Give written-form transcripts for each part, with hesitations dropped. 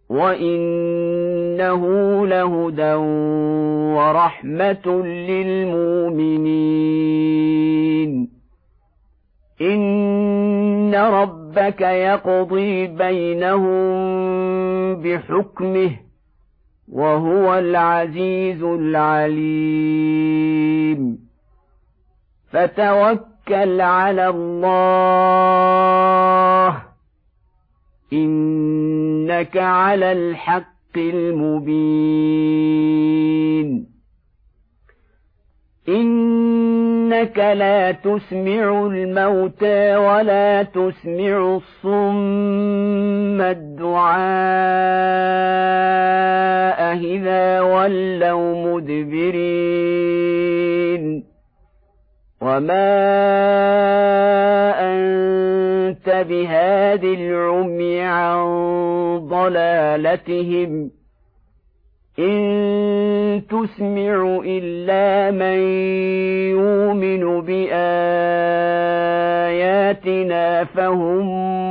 وإنه لهدى ورحمة للمؤمنين. إن ربك يقضي بينهم بحكمه وهو العزيز العليم. فتوكل على الله إنك على الحق المبين. إنك لا تسمع الموتى ولا تسمع الصم الدعاء إذا ولوا مدبرين. وما أنت بهاد العمي عن ضلالتهم إن تسمع إلا من يؤمن بآياتنا فهم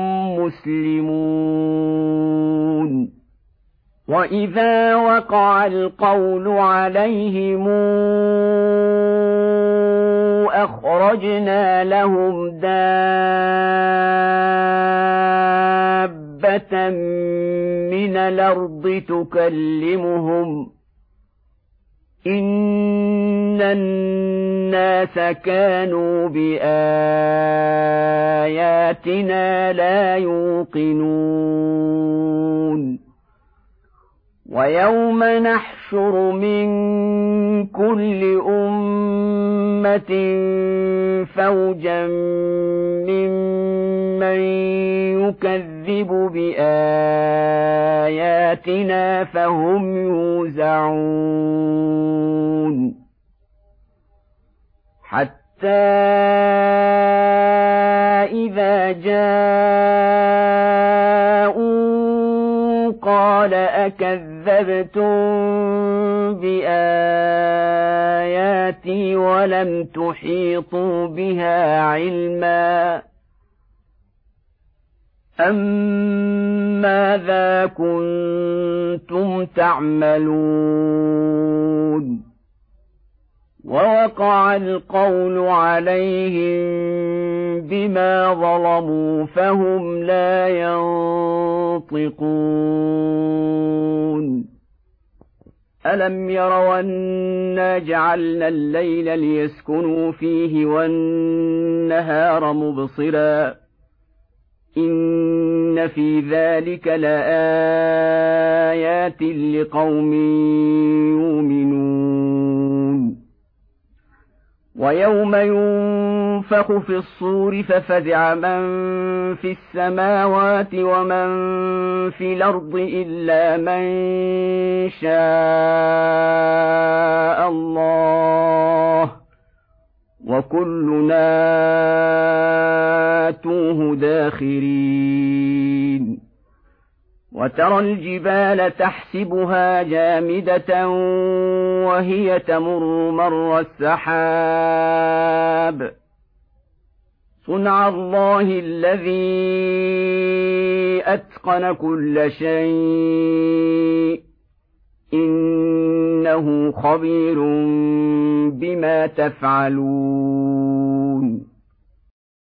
مسلمون. وإذا وقع القول عليهم أخرجنا لهم دابة من الأرض تكلمهم إن الناس كانوا بآياتنا لا يوقنون. ويوم نحشر من كل أمة فوجا ممن يكذب بآياتنا فهم يوزعون. حتى إذا جاءوا قال أكذبتم بآياتي ولم تحيطوا بها علما أم ماذا كنتم تعملون. ووقع القول عليهم بما ظلموا فهم لا ينطقون. ألم يروا أنا جعلنا الليل ليسكنوا فيه والنهار مبصرا إن في ذلك لآيات لقوم يؤمنون. ويوم ينفخ في الصور ففزع من في السماوات ومن في الأرض إلا من شاء الله وكلنا آتوه داخرين. وترى الجبال تحسبها جامدة وهي تمر مر السحاب صنع الله الذي أتقن كل شيء إنه خبير بما تفعلون.